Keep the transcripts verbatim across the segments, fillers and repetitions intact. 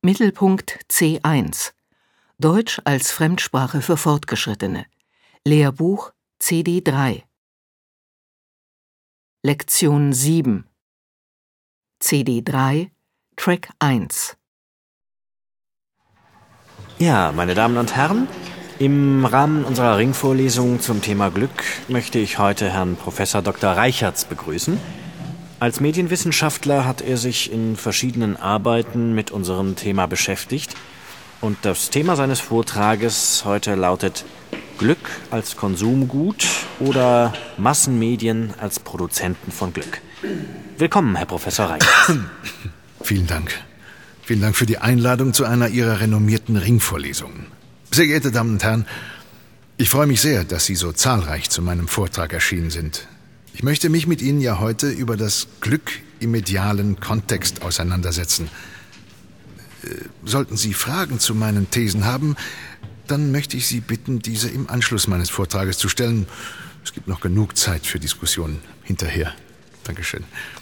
Mittelpunkt C eins. Deutsch als Fremdsprache für Fortgeschrittene. Lehrbuch C D drei. Lektion sieben. C D drei, Track eins. Ja, meine Damen und Herren, im Rahmen unserer Ringvorlesung zum Thema Glück möchte ich heute Herrn Professor Doktor Reichertz begrüßen. Als Medienwissenschaftler hat er sich in verschiedenen Arbeiten mit unserem Thema beschäftigt und das Thema seines Vortrages heute lautet Glück als Konsumgut oder Massenmedien als Produzenten von Glück. Willkommen, Herr Professor Reichertz. Vielen Dank. Vielen Dank für die Einladung zu einer Ihrer renommierten Ringvorlesungen. Sehr geehrte Damen und Herren, ich freue mich sehr, dass Sie so zahlreich zu meinem Vortrag erschienen sind. Ich möchte mich mit Ihnen ja heute über das Glück im medialen Kontext auseinandersetzen. Sollten Sie Fragen zu meinen Thesen haben, dann möchte ich Sie bitten, diese im Anschluss meines Vortrages zu stellen. Es gibt noch genug Zeit für Diskussionen hinterher. Dankeschön.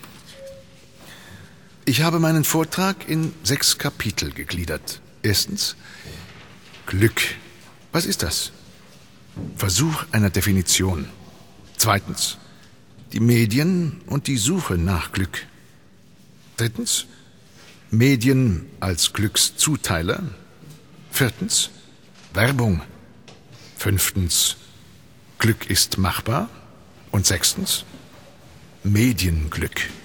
Ich habe meinen Vortrag in sechs Kapitel gegliedert. Erstens, Glück. Was ist das? Versuch einer Definition. Zweitens, die Medien und die Suche nach Glück. Drittens, Medien als Glückszuteiler. Viertens, Werbung. Fünftens, Glück ist machbar. Und sechstens, Medienglück.